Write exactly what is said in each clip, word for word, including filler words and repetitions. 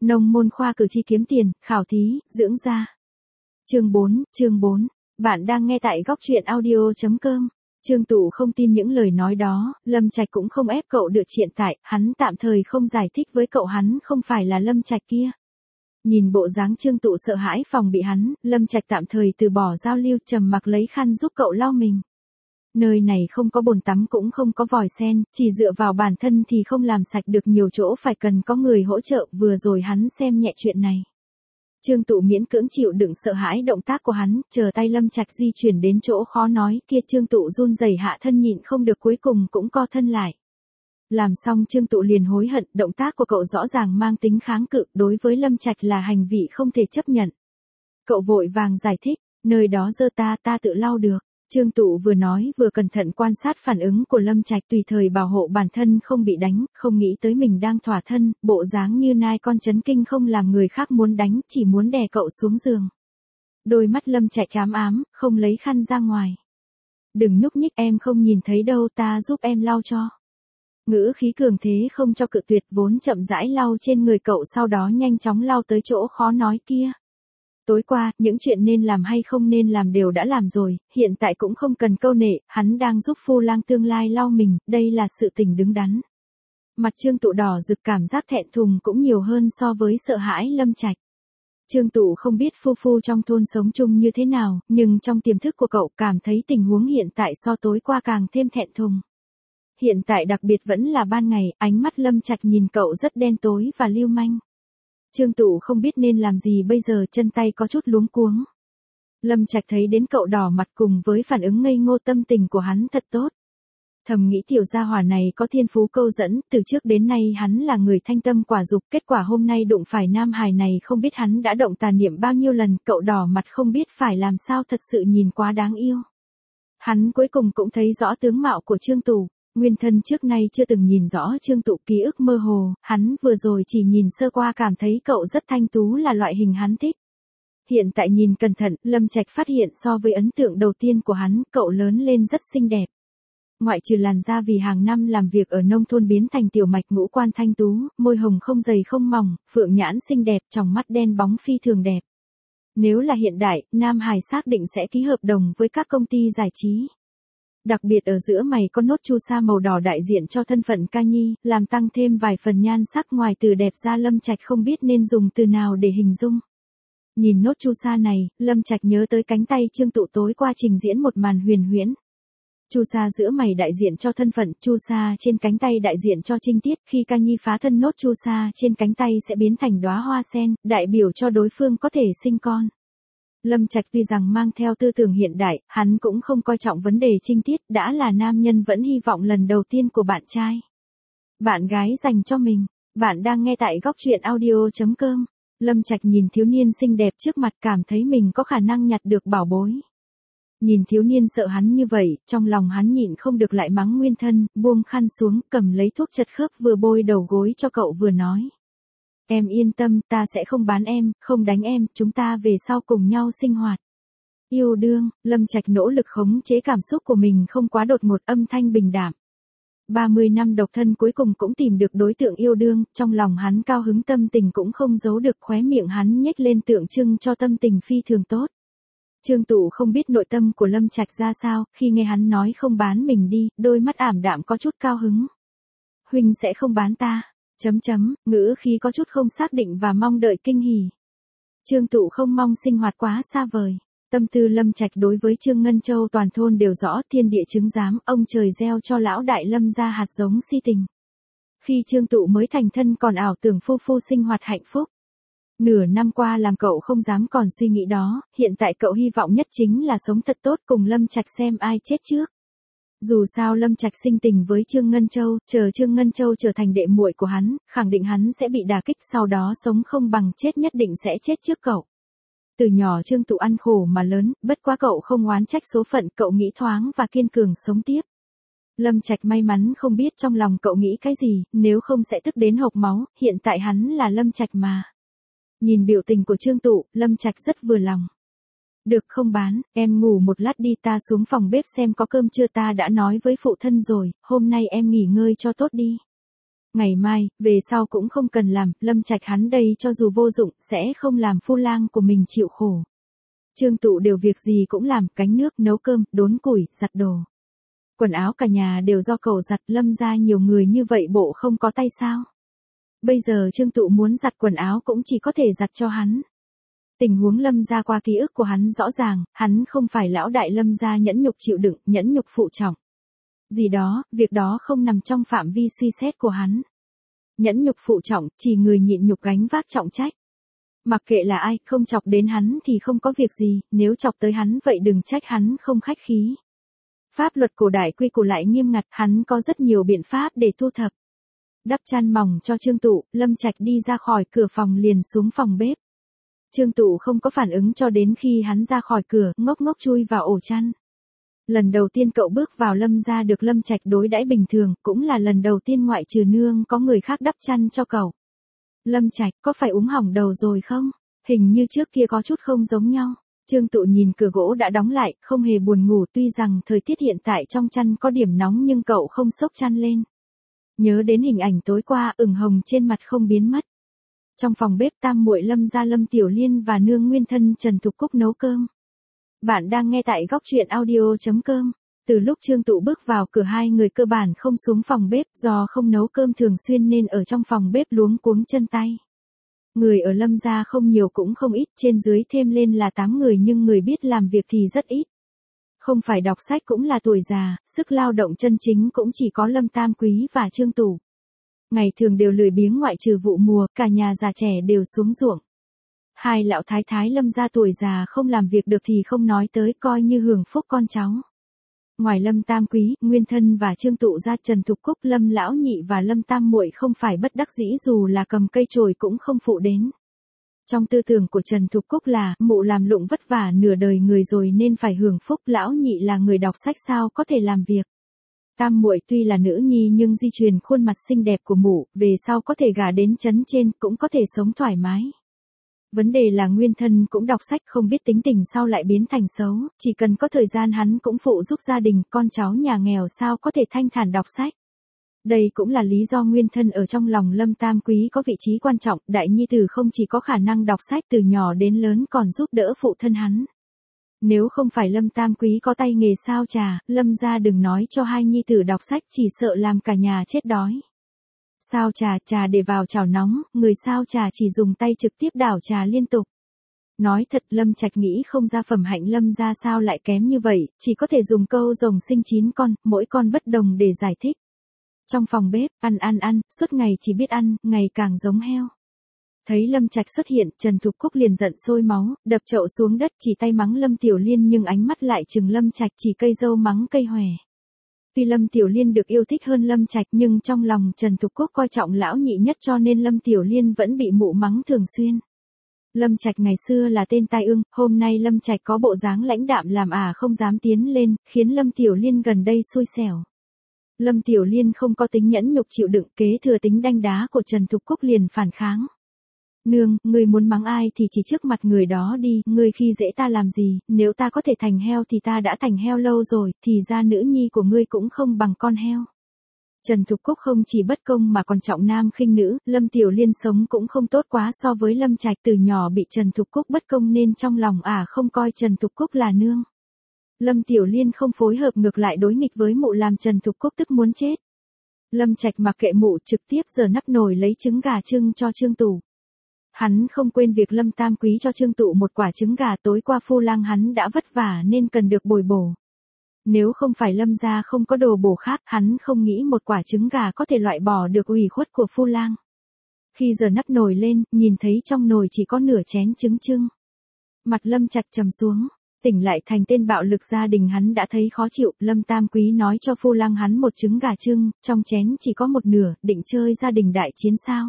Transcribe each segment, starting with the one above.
Nông môn khoa cử tri kiếm tiền, khảo thí, dưỡng da. Chương bốn, chương bốn. Bạn đang nghe tại góc truyện audio chấm com. Trương Tụ không tin những lời nói đó, Lâm Trạch cũng không ép cậu được hiện tại, hắn tạm thời không giải thích với cậu hắn không phải là Lâm Trạch kia. Nhìn bộ dáng Trương Tụ sợ hãi phòng bị hắn, Lâm Trạch tạm thời từ bỏ giao lưu, trầm mặc lấy khăn giúp cậu lau mình. Nơi này không có bồn tắm cũng không có vòi sen, chỉ dựa vào bản thân thì không làm sạch được, nhiều chỗ phải cần có người hỗ trợ, vừa rồi hắn xem nhẹ chuyện này. Trương Tụ miễn cưỡng chịu đựng sợ hãi động tác của hắn, chờ tay Lâm Trạch di chuyển đến chỗ khó nói kia, Trương Tụ run rẩy hạ thân nhịn không được cuối cùng cũng co thân lại. Làm xong Trương Tụ liền hối hận, động tác của cậu rõ ràng mang tính kháng cự, đối với Lâm Trạch là hành vi không thể chấp nhận. Cậu vội vàng giải thích, nơi đó dơ ta ta tự lau được. Trương Tụ vừa nói vừa cẩn thận quan sát phản ứng của Lâm Trạch, tùy thời bảo hộ bản thân không bị đánh, không nghĩ tới mình đang thỏa thân, bộ dáng như nai con chấn kinh không làm người khác muốn đánh, chỉ muốn đè cậu xuống giường. Đôi mắt Lâm Trạch ám ám, không lấy khăn ra ngoài. Đừng nhúc nhích, em không nhìn thấy đâu, ta giúp em lau cho. Ngữ khí cường thế không cho cự tuyệt, vốn chậm rãi lau trên người cậu, sau đó nhanh chóng lau tới chỗ khó nói kia. Tối qua, những chuyện nên làm hay không nên làm đều đã làm rồi, hiện tại cũng không cần câu nệ, hắn đang giúp phu lang tương lai lau mình, đây là sự tình đứng đắn. Mặt Trương Tụ đỏ rực, cảm giác thẹn thùng cũng nhiều hơn so với sợ hãi Lâm Trạch. Trương Tụ không biết phu phu trong thôn sống chung như thế nào, nhưng trong tiềm thức của cậu cảm thấy tình huống hiện tại so tối qua càng thêm thẹn thùng. Hiện tại đặc biệt vẫn là ban ngày, ánh mắt Lâm Trạch nhìn cậu rất đen tối và lưu manh. Trương Tụ không biết nên làm gì bây giờ, chân tay có chút luống cuống. Lâm Trạch thấy đến cậu đỏ mặt cùng với phản ứng ngây ngô, tâm tình của hắn thật tốt. Thầm nghĩ tiểu gia hỏa này có thiên phú câu dẫn, từ trước đến nay hắn là người thanh tâm quả dục, kết quả hôm nay đụng phải nam hài này không biết hắn đã động tà niệm bao nhiêu lần, cậu đỏ mặt không biết phải làm sao, thật sự nhìn quá đáng yêu. Hắn cuối cùng cũng thấy rõ tướng mạo của Trương Tụ. Nguyên thân trước nay chưa từng nhìn rõ Trương Tụ, ký ức mơ hồ, hắn vừa rồi chỉ nhìn sơ qua cảm thấy cậu rất thanh tú, là loại hình hắn thích. Hiện tại nhìn cẩn thận, Lâm Trạch phát hiện so với ấn tượng đầu tiên của hắn, cậu lớn lên rất xinh đẹp. Ngoại trừ làn da vì hàng năm làm việc ở nông thôn biến thành tiểu mạch, ngũ quan thanh tú, môi hồng không dày không mỏng, phượng nhãn xinh đẹp, tròng mắt đen bóng phi thường đẹp. Nếu là hiện đại, nam hài xác định sẽ ký hợp đồng với các công ty giải trí. Đặc biệt ở giữa mày có nốt chu sa màu đỏ đại diện cho thân phận ca nhi, làm tăng thêm vài phần nhan sắc, ngoài từ đẹp ra Lâm Trạch không biết nên dùng từ nào để hình dung. Nhìn nốt chu sa này, Lâm Trạch nhớ tới cánh tay Trương Tụ tối qua trình diễn một màn huyền huyễn. Chu sa giữa mày đại diện cho thân phận, chu sa trên cánh tay đại diện cho trinh tiết, khi ca nhi phá thân nốt chu sa trên cánh tay sẽ biến thành đóa hoa sen, đại biểu cho đối phương có thể sinh con. Lâm Trạch tuy rằng mang theo tư tưởng hiện đại, hắn cũng không coi trọng vấn đề trinh tiết, đã là nam nhân vẫn hy vọng lần đầu tiên của bạn trai, bạn gái dành cho mình. Bạn đang nghe tại góc truyện audio chấm com. Lâm Trạch nhìn thiếu niên xinh đẹp trước mặt, cảm thấy mình có khả năng nhặt được bảo bối. Nhìn thiếu niên sợ hắn như vậy, trong lòng hắn nhịn không được lại mắng nguyên thân, buông khăn xuống, cầm lấy thuốc chật khớp vừa bôi đầu gối cho cậu vừa nói. Em yên tâm, ta sẽ không bán em, không đánh em, chúng ta về sau cùng nhau sinh hoạt. Yêu đương, Lâm Trạch nỗ lực khống chế cảm xúc của mình không quá đột ngột, âm thanh bình đạm. ba mươi năm độc thân cuối cùng cũng tìm được đối tượng yêu đương, trong lòng hắn cao hứng, tâm tình cũng không giấu được, khóe miệng hắn nhếch lên tượng trưng cho tâm tình phi thường tốt. Trương Tụ không biết nội tâm của Lâm Trạch ra sao, khi nghe hắn nói không bán mình đi, đôi mắt ảm đạm có chút cao hứng. Huynh sẽ không bán ta. Chấm chấm, ngữ khí có chút không xác định và mong đợi kinh hỉ. Trương Tụ không mong sinh hoạt quá xa vời. Tâm tư Lâm Trạch đối với Trương Ngân Châu toàn thôn đều rõ, thiên địa chứng giám, ông trời gieo cho lão đại Lâm ra hạt giống si tình. Khi Trương Tụ mới thành thân còn ảo tưởng phu phu sinh hoạt hạnh phúc. Nửa năm qua làm cậu không dám còn suy nghĩ đó, hiện tại cậu hy vọng nhất chính là sống thật tốt cùng Lâm Trạch xem ai chết trước. Dù sao Lâm Trạch sinh tình với Trương Ngân Châu, chờ Trương Ngân Châu trở thành đệ muội của hắn, khẳng định hắn sẽ bị đả kích, sau đó sống không bằng chết, nhất định sẽ chết trước cậu. Từ nhỏ Trương Tụ ăn khổ mà lớn, bất quá cậu không oán trách số phận, cậu nghĩ thoáng và kiên cường sống tiếp. Lâm Trạch may mắn không biết trong lòng cậu nghĩ cái gì, nếu không sẽ tức đến hộc máu, hiện tại hắn là Lâm Trạch mà. Nhìn biểu tình của Trương Tụ, Lâm Trạch rất vừa lòng. Được không bán, em ngủ một lát đi, ta xuống phòng bếp xem có cơm chưa, ta đã nói với phụ thân rồi, hôm nay em nghỉ ngơi cho tốt đi. Ngày mai, về sau cũng không cần làm, Lâm Trạch hắn đây cho dù vô dụng, sẽ không làm phu lang của mình chịu khổ. Trương Tụ đều việc gì cũng làm, cánh nước, nấu cơm, đốn củi, giặt đồ. Quần áo cả nhà đều do cậu giặt, Lâm gia nhiều người như vậy bộ không có tay sao. Bây giờ Trương Tụ muốn giặt quần áo cũng chỉ có thể giặt cho hắn. Tình huống Lâm gia qua ký ức của hắn rõ ràng, hắn không phải lão đại Lâm gia nhẫn nhục chịu đựng, nhẫn nhục phụ trọng. Gì đó, việc đó không nằm trong phạm vi suy xét của hắn. Nhẫn nhục phụ trọng, chỉ người nhịn nhục gánh vác trọng trách. Mặc kệ là ai, không chọc đến hắn thì không có việc gì, nếu chọc tới hắn vậy đừng trách hắn không khách khí. Pháp luật cổ đại quy củ lại nghiêm ngặt, hắn có rất nhiều biện pháp để thu thập. Đắp chăn mỏng cho Trương Tụ, Lâm Trạch đi ra khỏi cửa phòng liền xuống phòng bếp. Trương Tụ không có phản ứng cho đến khi hắn ra khỏi cửa, ngốc ngốc chui vào ổ chăn. Lần đầu tiên cậu bước vào Lâm gia được Lâm Trạch đối đãi bình thường, cũng là lần đầu tiên ngoại trừ nương có người khác đắp chăn cho cậu. Lâm Trạch, có phải uống hỏng đầu rồi không? Hình như trước kia có chút không giống nhau. Trương Tụ nhìn cửa gỗ đã đóng lại, không hề buồn ngủ, tuy rằng thời tiết hiện tại trong chăn có điểm nóng nhưng cậu không xốc chăn lên. Nhớ đến hình ảnh tối qua, ửng hồng trên mặt không biến mất. Trong phòng bếp tam muội Lâm gia Lâm Tiểu Liên và nương nguyên thân Trần Thục Cúc nấu cơm. Bạn đang nghe tại góc truyện audio chấm com. Từ lúc Trương Tụ bước vào cửa hai người cơ bản không xuống phòng bếp, do không nấu cơm thường xuyên nên ở trong phòng bếp luống cuống chân tay. Người ở Lâm gia không nhiều cũng không ít, trên dưới thêm lên là tám người nhưng người biết làm việc thì rất ít. Không phải đọc sách cũng là tuổi già, sức lao động chân chính cũng chỉ có Lâm Tam Quý và Trương Tụ. Ngày thường đều lười biếng ngoại trừ vụ mùa, cả nhà già trẻ đều xuống ruộng. Hai lão thái thái Lâm gia tuổi già không làm việc được thì không nói tới, coi như hưởng phúc con cháu. Ngoài Lâm Tam Quý, Nguyên Thân và Trương Tụ ra, Trần Thục Cúc, Lâm lão nhị và Lâm Tam muội không phải bất đắc dĩ, dù là cầm cây chổi cũng không phụ đến. Trong tư tưởng của Trần Thục Cúc là, mụ làm lụng vất vả nửa đời người rồi nên phải hưởng phúc, lão nhị là người đọc sách sao có thể làm việc. Tam muội tuy là nữ nhi nhưng di truyền khuôn mặt xinh đẹp của mụ, về sau có thể gả đến trấn trên, cũng có thể sống thoải mái. Vấn đề là Nguyên Thân cũng đọc sách, không biết tính tình sau lại biến thành xấu, chỉ cần có thời gian hắn cũng phụ giúp gia đình, con cháu nhà nghèo sao có thể thanh thản đọc sách. Đây cũng là lý do Nguyên Thân ở trong lòng Lâm Tam Quý có vị trí quan trọng, đại nhi tử không chỉ có khả năng đọc sách từ nhỏ đến lớn còn giúp đỡ phụ thân hắn. Nếu không phải Lâm Tam Quý có tay nghề sao trà, Lâm gia đừng nói cho hai nhi tử đọc sách, chỉ sợ làm cả nhà chết đói. Sao trà, trà để vào chảo nóng, người sao trà chỉ dùng tay trực tiếp đảo trà liên tục. Nói thật Lâm Trạch nghĩ không ra phẩm hạnh Lâm gia sao lại kém như vậy, chỉ có thể dùng câu rồng sinh chín con, mỗi con bất đồng để giải thích. Trong phòng bếp, ăn ăn ăn, suốt ngày chỉ biết ăn, ngày càng giống heo. Thấy Lâm Trạch xuất hiện, Trần Thục Cúc liền giận sôi máu, đập chậu xuống đất chỉ tay mắng Lâm Tiểu Liên nhưng ánh mắt lại chừng Lâm Trạch, chỉ cây dâu mắng cây hòe. Tuy Lâm Tiểu Liên được yêu thích hơn Lâm Trạch nhưng trong lòng Trần Thục Cúc coi trọng lão nhị nhất cho nên Lâm Tiểu Liên vẫn bị mụ mắng thường xuyên. Lâm Trạch ngày xưa là tên tai ương, hôm nay Lâm Trạch có bộ dáng lãnh đạm làm ả không dám tiến lên, khiến Lâm Tiểu Liên gần đây xui xẻo. Lâm Tiểu Liên không có tính nhẫn nhục chịu đựng, kế thừa tính đanh đá của Trần Thục Cúc liền phản kháng. Nương, ngươi muốn mắng ai thì chỉ trước mặt người đó đi, ngươi khi dễ ta làm gì, nếu ta có thể thành heo thì ta đã thành heo lâu rồi, thì ra nữ nhi của ngươi cũng không bằng con heo. Trần Thục Cúc không chỉ bất công mà còn trọng nam khinh nữ, Lâm Tiểu Liên sống cũng không tốt quá so với Lâm Trạch, từ nhỏ bị Trần Thục Cúc bất công nên trong lòng ả à không coi Trần Thục Cúc là nương. Lâm Tiểu Liên không phối hợp ngược lại đối nghịch với mụ làm Trần Thục Cúc tức muốn chết. Lâm Trạch mặc kệ mụ trực tiếp giở nắp nồi lấy trứng gà trưng cho Trương Tụ. Hắn không quên việc Lâm Tam Quý cho Trương Tụ một quả trứng gà, tối qua phu lang hắn đã vất vả nên cần được bồi bổ. Nếu không phải Lâm gia không có đồ bổ khác, hắn không nghĩ một quả trứng gà có thể loại bỏ được ủy khuất của phu lang. Khi giở nắp nồi lên, nhìn thấy trong nồi chỉ có nửa chén trứng trưng. Mặt Lâm Trạch trầm xuống, tỉnh lại thành tên bạo lực gia đình hắn đã thấy khó chịu, Lâm Tam Quý nói cho phu lang hắn một trứng gà trưng, trong chén chỉ có một nửa, định chơi gia đình đại chiến sao?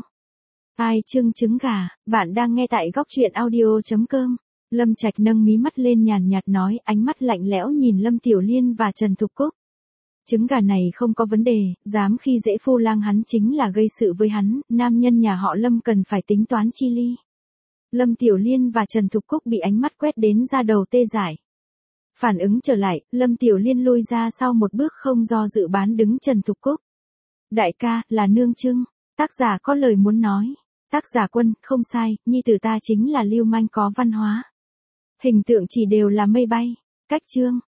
Ai trưng trứng gà, bạn đang nghe tại góc truyện audio chấm com. Lâm Trạch nâng mí mắt lên nhàn nhạt nói, ánh mắt lạnh lẽo nhìn Lâm Tiểu Liên và Trần Thục Cúc. Trứng gà này không có vấn đề, dám khi dễ phu lang hắn chính là gây sự với hắn, nam nhân nhà họ Lâm cần phải tính toán chi ly. Lâm Tiểu Liên và Trần Thục Cúc bị ánh mắt quét đến ra đầu tê dại. Phản ứng trở lại, Lâm Tiểu Liên lui ra sau một bước không do dự bán đứng Trần Thục Cúc. Đại ca, là nương trưng. Tác giả có lời muốn nói. Tác giả Quân, không sai, nhi tử ta chính là lưu manh có văn hóa. Hình tượng chỉ đều là mây bay. Cách chương.